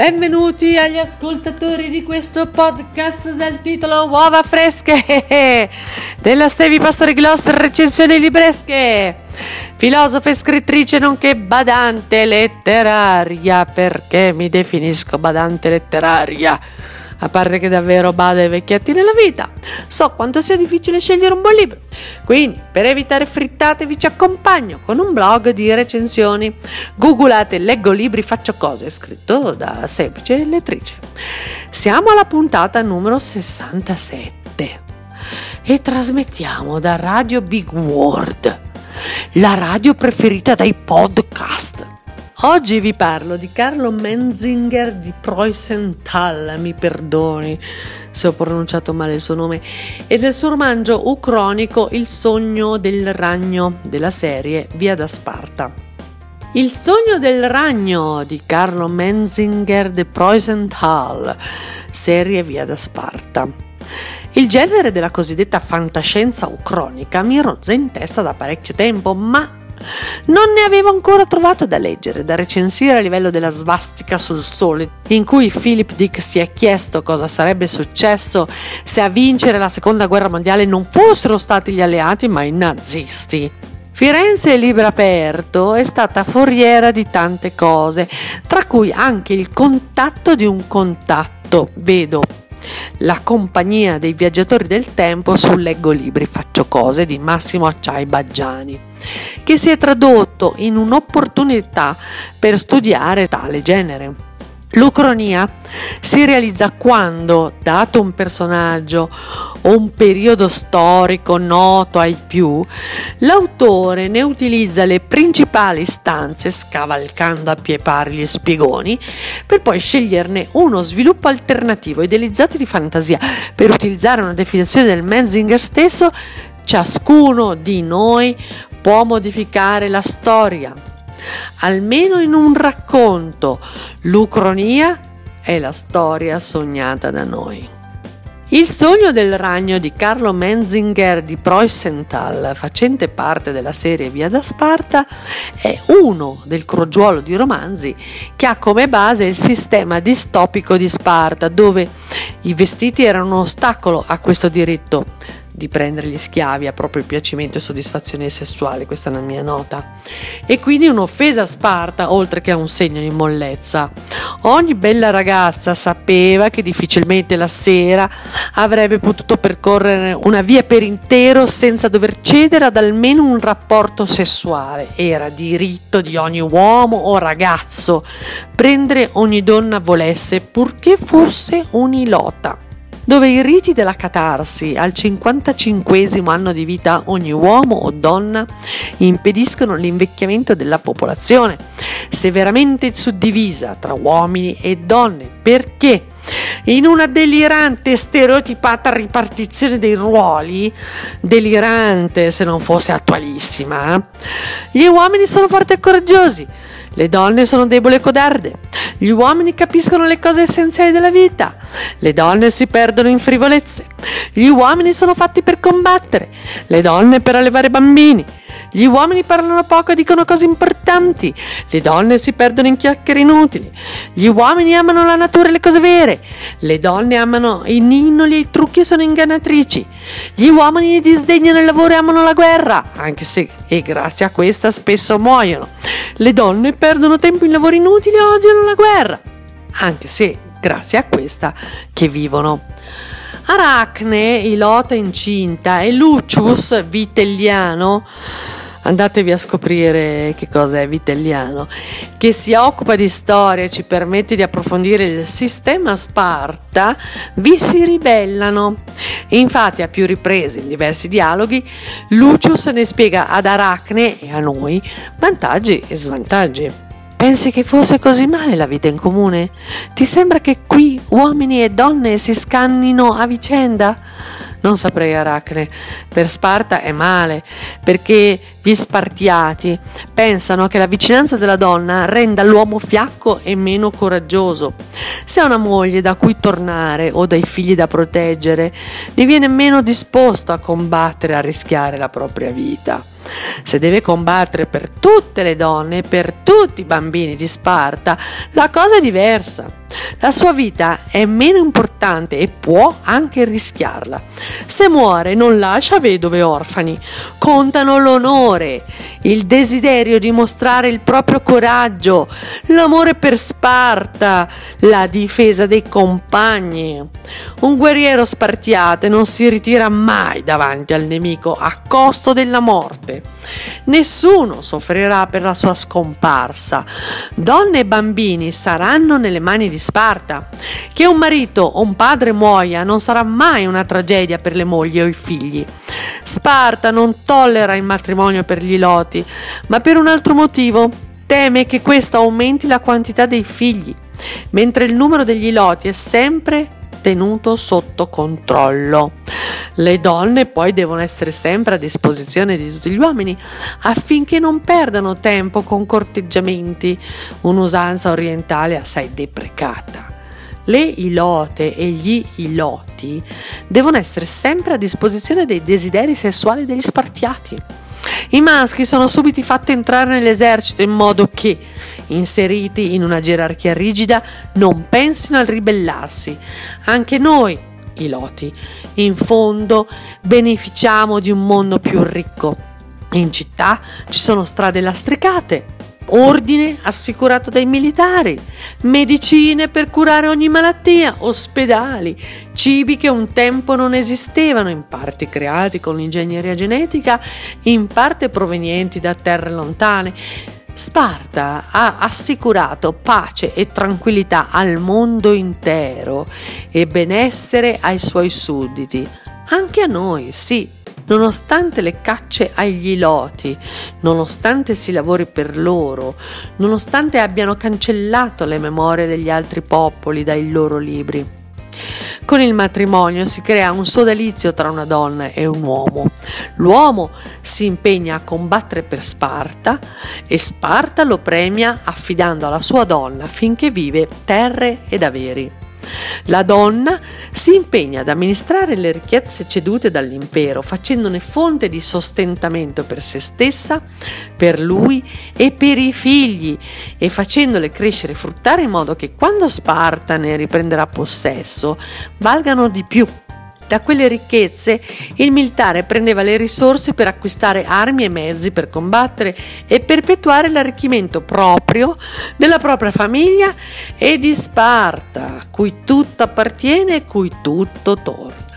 Benvenuti agli ascoltatori di questo podcast dal titolo Uova fresche della Stevi Pastori Gloster, recensioni libresche, filosofa e scrittrice nonché badante letteraria. Perché mi definisco badante letteraria? A parte che davvero bada ai vecchietti nella vita, so quanto sia difficile scegliere un buon libro. Quindi, per evitare frittate, vi ci accompagno con un blog di recensioni. Googolate Leggo libri, faccio cose, scritto da semplice lettrice. Siamo alla puntata numero 67 e trasmettiamo da Radio Big World, la radio preferita dai podcast. Oggi vi parlo di Carlo Menzinger di Preußenthal, mi perdoni se ho pronunciato male il suo nome, e del suo romanzo ucronico Il sogno del ragno della serie Via da Sparta. Il sogno del ragno di Carlo Menzinger di Preußenthal, serie Via da Sparta. Il genere della cosiddetta fantascienza ucronica mi rozza in testa da parecchio tempo, ma non ne avevo ancora trovato da leggere, da recensire a livello della svastica sul sole, in cui Philip Dick si è chiesto cosa sarebbe successo se a vincere la seconda guerra mondiale non fossero stati gli alleati ma i nazisti. Firenze libro aperto è stata foriera di tante cose, tra cui anche il contatto di un contatto, vedo La compagnia dei viaggiatori del tempo su Leggo libri, faccio cose di Massimo Acciai Baggiani, che si è tradotto in un'opportunità per studiare tale genere. L'ucronia si realizza quando, dato un personaggio o un periodo storico noto ai più, l'autore ne utilizza le principali istanze, scavalcando a pie pari gli spiegoni, per poi sceglierne uno sviluppo alternativo idealizzato di fantasia. Per utilizzare una definizione del Menzinger stesso, ciascuno di noi può modificare la storia. Almeno in un racconto, l'ucronia è la storia sognata da noi. Il sogno del ragno di Carlo Menzinger di Preußenthal, facente parte della serie Via da Sparta, è uno del crogiuolo di romanzi che ha come base il sistema distopico di Sparta, dove i vestiti erano un ostacolo a questo diritto di prendere gli schiavi a proprio piacimento e soddisfazione sessuale, questa è una mia nota, e quindi un'offesa a Sparta oltre che a un segno di mollezza. Ogni bella ragazza sapeva che difficilmente la sera avrebbe potuto percorrere una via per intero senza dover cedere ad almeno un rapporto sessuale. Era diritto di ogni uomo o ragazzo prendere ogni donna volesse, purché fosse un'ilota. Dove i riti della catarsi al 55° anno di vita ogni uomo o donna impediscono l'invecchiamento della popolazione, severamente suddivisa tra uomini e donne, perché in una delirante e stereotipata ripartizione dei ruoli, delirante se non fosse attualissima, gli uomini sono forti e coraggiosi, le donne sono deboli e codarde, gli uomini capiscono le cose essenziali della vita, le donne si perdono in frivolezze, gli uomini sono fatti per combattere, le donne per allevare bambini, gli uomini parlano poco e dicono cose importanti, le donne si perdono in chiacchiere inutili, gli uomini amano la natura e le cose vere, le donne amano i ninnoli e i trucchi e sono ingannatrici, gli uomini disdegnano il lavoro e amano la guerra, anche se e grazie a questa spesso muoiono, le donne perdono tempo in lavori inutili e odiano la guerra, anche se grazie a questa che vivono. Aracne, ilota incinta, e Lucius, vitelliano, andatevi a scoprire che cosa è Vitelliano, che si occupa di storia e ci permette di approfondire il sistema Sparta, vi si ribellano. Infatti, a più riprese, in diversi dialoghi, Lucius ne spiega ad Aracne e a noi vantaggi e svantaggi. Pensi che fosse così male la vita in comune? Ti sembra che qui uomini e donne si scannino a vicenda? Non saprei, Aracne. Per Sparta è male, perché gli spartiati pensano che la vicinanza della donna renda l'uomo fiacco e meno coraggioso. Se ha una moglie da cui tornare o dei figli da proteggere, diviene meno disposto a combattere e a rischiare la propria vita. Se deve combattere per tutte le donne e per tutti i bambini di Sparta, la cosa è diversa. La sua vita è meno importante e può anche rischiarla. Se muore non lascia vedove e orfani. Contano l'onore, il desiderio di mostrare il proprio coraggio, l'amore per Sparta, la difesa dei compagni. Un guerriero spartiate non si ritira mai davanti al nemico a costo della morte. Nessuno soffrirà per la sua scomparsa. Donne e bambini saranno nelle mani di Sparta. Che un marito o un padre muoia non sarà mai una tragedia per le mogli o i figli. Sparta non tollera il matrimonio per gli Iloti, ma per un altro motivo. Teme che questo aumenti la quantità dei figli, mentre il numero degli Iloti è sempre tenuto sotto controllo. Le donne poi devono essere sempre a disposizione di tutti gli uomini affinché non perdano tempo con corteggiamenti, un'usanza orientale assai deprecata. Le ilote e gli iloti devono essere sempre a disposizione dei desideri sessuali degli spartiati. I maschi sono subito fatti entrare nell'esercito in modo che, inseriti in una gerarchia rigida, non pensino al ribellarsi. Anche noi, iloti, in fondo beneficiamo di un mondo più ricco. In città ci sono strade lastricate, ordine assicurato dai militari, medicine per curare ogni malattia, ospedali, cibi che un tempo non esistevano, in parte creati con l'ingegneria genetica, in parte provenienti da terre lontane. Sparta ha assicurato pace e tranquillità al mondo intero e benessere ai suoi sudditi, anche a noi, sì. Nonostante le cacce agli Iloti, nonostante si lavori per loro, nonostante abbiano cancellato le memorie degli altri popoli dai loro libri. Con il matrimonio si crea un sodalizio tra una donna e un uomo. L'uomo si impegna a combattere per Sparta e Sparta lo premia affidando alla sua donna finché vive terre ed averi. La donna si impegna ad amministrare le ricchezze cedute dall'impero, facendone fonte di sostentamento per se stessa, per lui e per i figli, e facendole crescere e fruttare in modo che quando Sparta ne riprenderà possesso valgano di più. Da quelle ricchezze il militare prendeva le risorse per acquistare armi e mezzi per combattere e perpetuare l'arricchimento proprio della propria famiglia e di Sparta, cui tutto appartiene e cui tutto torna.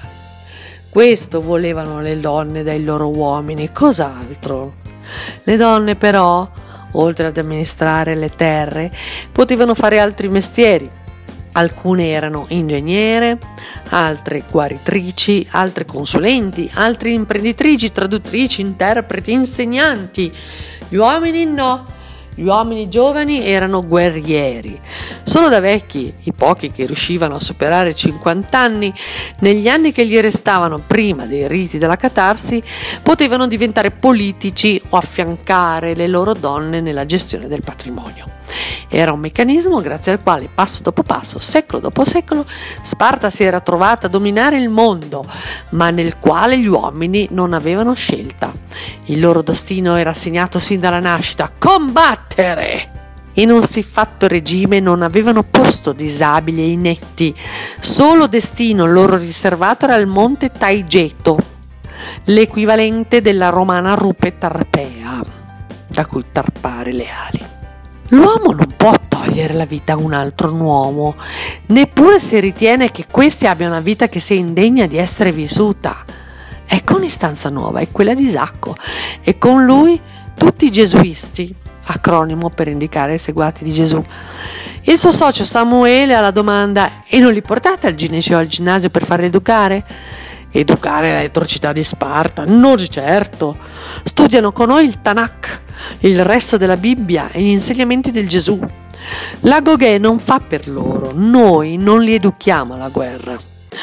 Questo volevano le donne dai loro uomini, cos'altro? Le donne però, oltre ad amministrare le terre, potevano fare altri mestieri. Alcune erano ingegnere, altre guaritrici, altre consulenti, altre imprenditrici, traduttrici, interpreti, insegnanti. Gli uomini no. Gli uomini giovani erano guerrieri. Solo da vecchi, i pochi che riuscivano a superare i 50 anni, negli anni che gli restavano prima dei riti della catarsi, potevano diventare politici o affiancare le loro donne nella gestione del patrimonio. Era un meccanismo grazie al quale passo dopo passo, secolo dopo secolo, Sparta si era trovata a dominare il mondo, ma nel quale gli uomini non avevano scelta. Il loro destino era segnato sin dalla nascita: combattere! In un siffatto regime non avevano posto disabili e inetti, solo destino loro riservato era il monte Taigeto, l'equivalente della romana rupe Tarpea, da cui tarpare le ali. L'uomo non può togliere la vita a un altro uomo, neppure se ritiene che questi abbia una vita che sia indegna di essere vissuta. Ecco un'istanza nuova, è quella di Isacco, e con lui tutti i gesuisti, acronimo per indicare i seguaci di Gesù. Il suo socio Samuele alla domanda: e non li portate al gineceo o al ginnasio per farli educare? Educare le atrocità di Sparta? No, di certo. Studiano con noi il Tanakh, il resto della Bibbia e gli insegnamenti del Gesù. La Gogè non fa per loro, noi non li educhiamo alla guerra.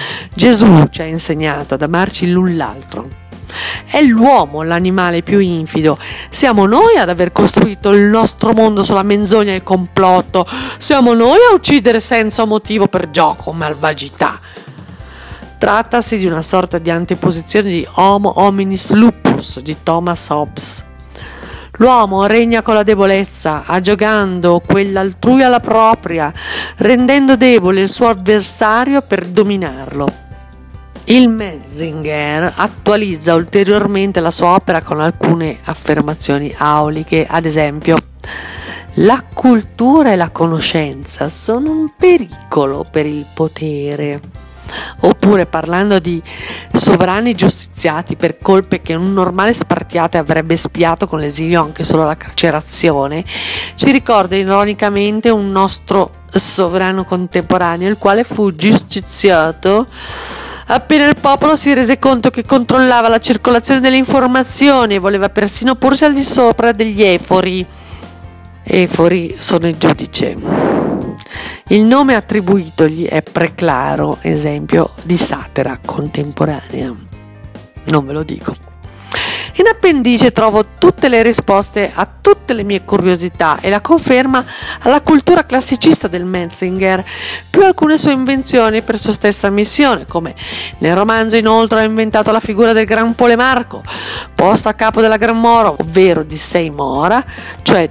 Gesù ci ha insegnato ad amarci l'un l'altro. È l'uomo l'animale più infido. Siamo noi ad aver costruito il nostro mondo sulla menzogna e il complotto. Siamo noi a uccidere senza motivo per gioco o malvagità. Trattasi di una sorta di anteposizione di Homo hominis lupus, Hobbes di Thomas Hobbes. L'uomo regna con la debolezza, aggiogando quella altrui alla propria, rendendo debole il suo avversario per dominarlo. Il Metzinger attualizza ulteriormente la sua opera con alcune affermazioni auliche, ad esempio: la cultura e la conoscenza sono un pericolo per il potere. Oppure, parlando di sovrani giustiziati per colpe che un normale spartiate avrebbe espiato con l'esilio, anche solo la carcerazione, ci ricorda ironicamente un nostro sovrano contemporaneo, il quale fu giustiziato appena il popolo si rese conto che controllava la circolazione delle informazioni e voleva persino porsi al di sopra degli efori. Efori sono il giudice. Il nome attribuitogli è Preclaro, esempio di satira contemporanea. Non ve lo dico. In appendice trovo tutte le risposte a tutte le mie curiosità e la conferma alla cultura classicista del Metzinger, più alcune sue invenzioni per sua stessa missione, come nel romanzo inoltre ha inventato la figura del Gran Polemarco, posto a capo della Gran Mora, ovvero di 6 mora, cioè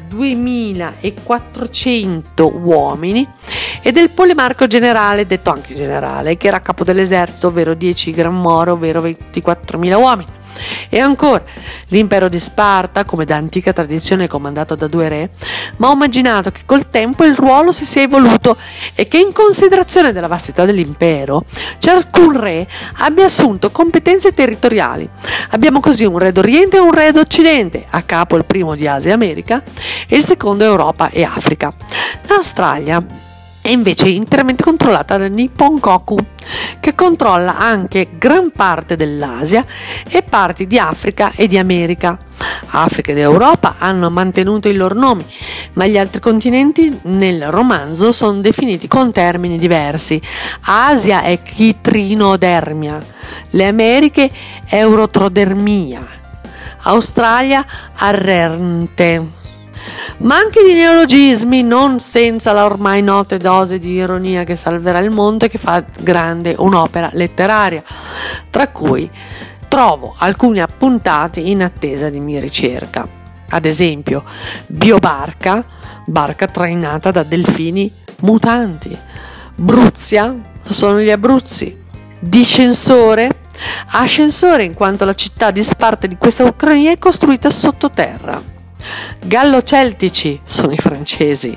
2400 uomini, e del Polemarco generale, detto anche generale, che era a capo dell'esercito, ovvero 10 Gran Mora, ovvero 24.000 uomini. E ancora, l'impero di Sparta, come da antica tradizione comandato da 2 re, ma ho immaginato che col tempo il ruolo si sia evoluto e che in considerazione della vastità dell'impero, ciascun re abbia assunto competenze territoriali. Abbiamo così un re d'Oriente e un re d'Occidente, a capo il primo di Asia e America e il secondo Europa e Africa. L'Australia è invece interamente controllata da Nippon Koku, che controlla anche gran parte dell'Asia e parti di Africa e di America. Africa ed Europa hanno mantenuto i loro nomi, ma gli altri continenti nel romanzo sono definiti con termini diversi. Asia è Chitrinodermia, le Americhe Eurotrodermia, Australia Arrernte. Ma anche di neologismi, non senza la ormai nota dose di ironia che salverà il mondo e che fa grande un'opera letteraria, tra cui trovo alcuni appuntati in attesa di mia ricerca. Ad esempio, biobarca, barca trainata da delfini mutanti. Bruzia, sono gli Abruzzi. Discensore, ascensore, in quanto la città di Sparta di questa Ucraina è costruita sottoterra. Gallo-celtici, sono i francesi.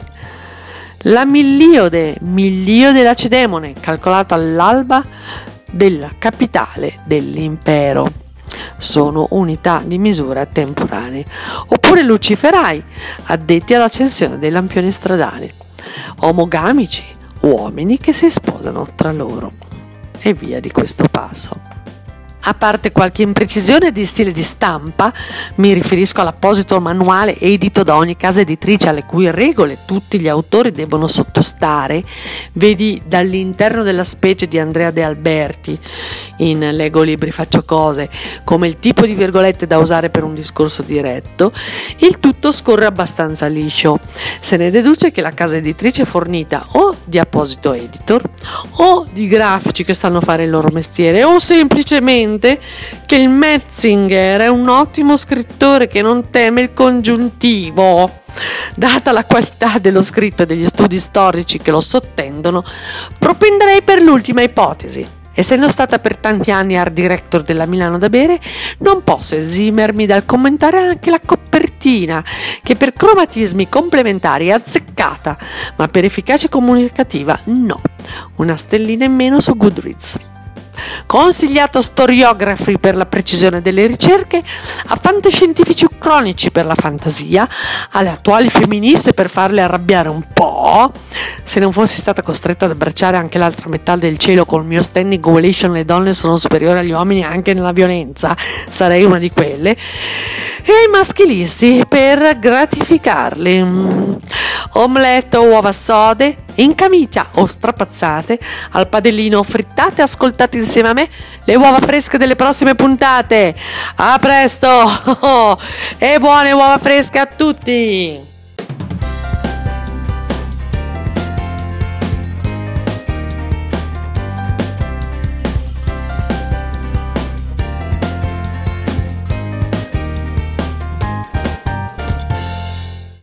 La Milliode Lacedemone, calcolata all'alba della capitale dell'impero, sono unità di misura temporanee. Oppure luciferai, addetti all'accensione dei lampioni stradali. Omogamici, uomini che si sposano tra loro. E via di questo passo. A parte qualche imprecisione di stile di stampa, mi riferisco all'apposito manuale edito da ogni casa editrice alle cui regole tutti gli autori debbono sottostare, vedi Dall'interno della specie di Andrea De Alberti, in Leggo libri faccio cose, come il tipo di virgolette da usare per un discorso diretto, il tutto scorre abbastanza liscio. Se ne deduce che la casa editrice è fornita o di apposito editor o di grafici che sanno fare il loro mestiere, o semplicemente che il Metzinger è un ottimo scrittore che non teme il congiuntivo. Data la qualità dello scritto e degli studi storici che lo sottendono, propenderei per l'ultima ipotesi. Essendo stata per tanti anni art director della Milano da bere, non posso esimermi dal commentare anche la copertina, che per cromatismi complementari è azzeccata, ma per efficacia comunicativa no. Una stellina in meno su Goodreads. Consigliato storiografi per la precisione delle ricerche, a fantascientifici ucronici per la fantasia, alle attuali femministe per farle arrabbiare un po', se non fossi stata costretta ad abbracciare anche l'altra metà del cielo col mio standing ovation le donne sono superiori agli uomini anche nella violenza, sarei una di quelle, e ai maschilisti per gratificarli. Omelette o uova sode, in camicia o strapazzate, al padellino frittate, ascoltate insieme a me le uova fresche delle prossime puntate. A presto e buone uova fresche a tutti!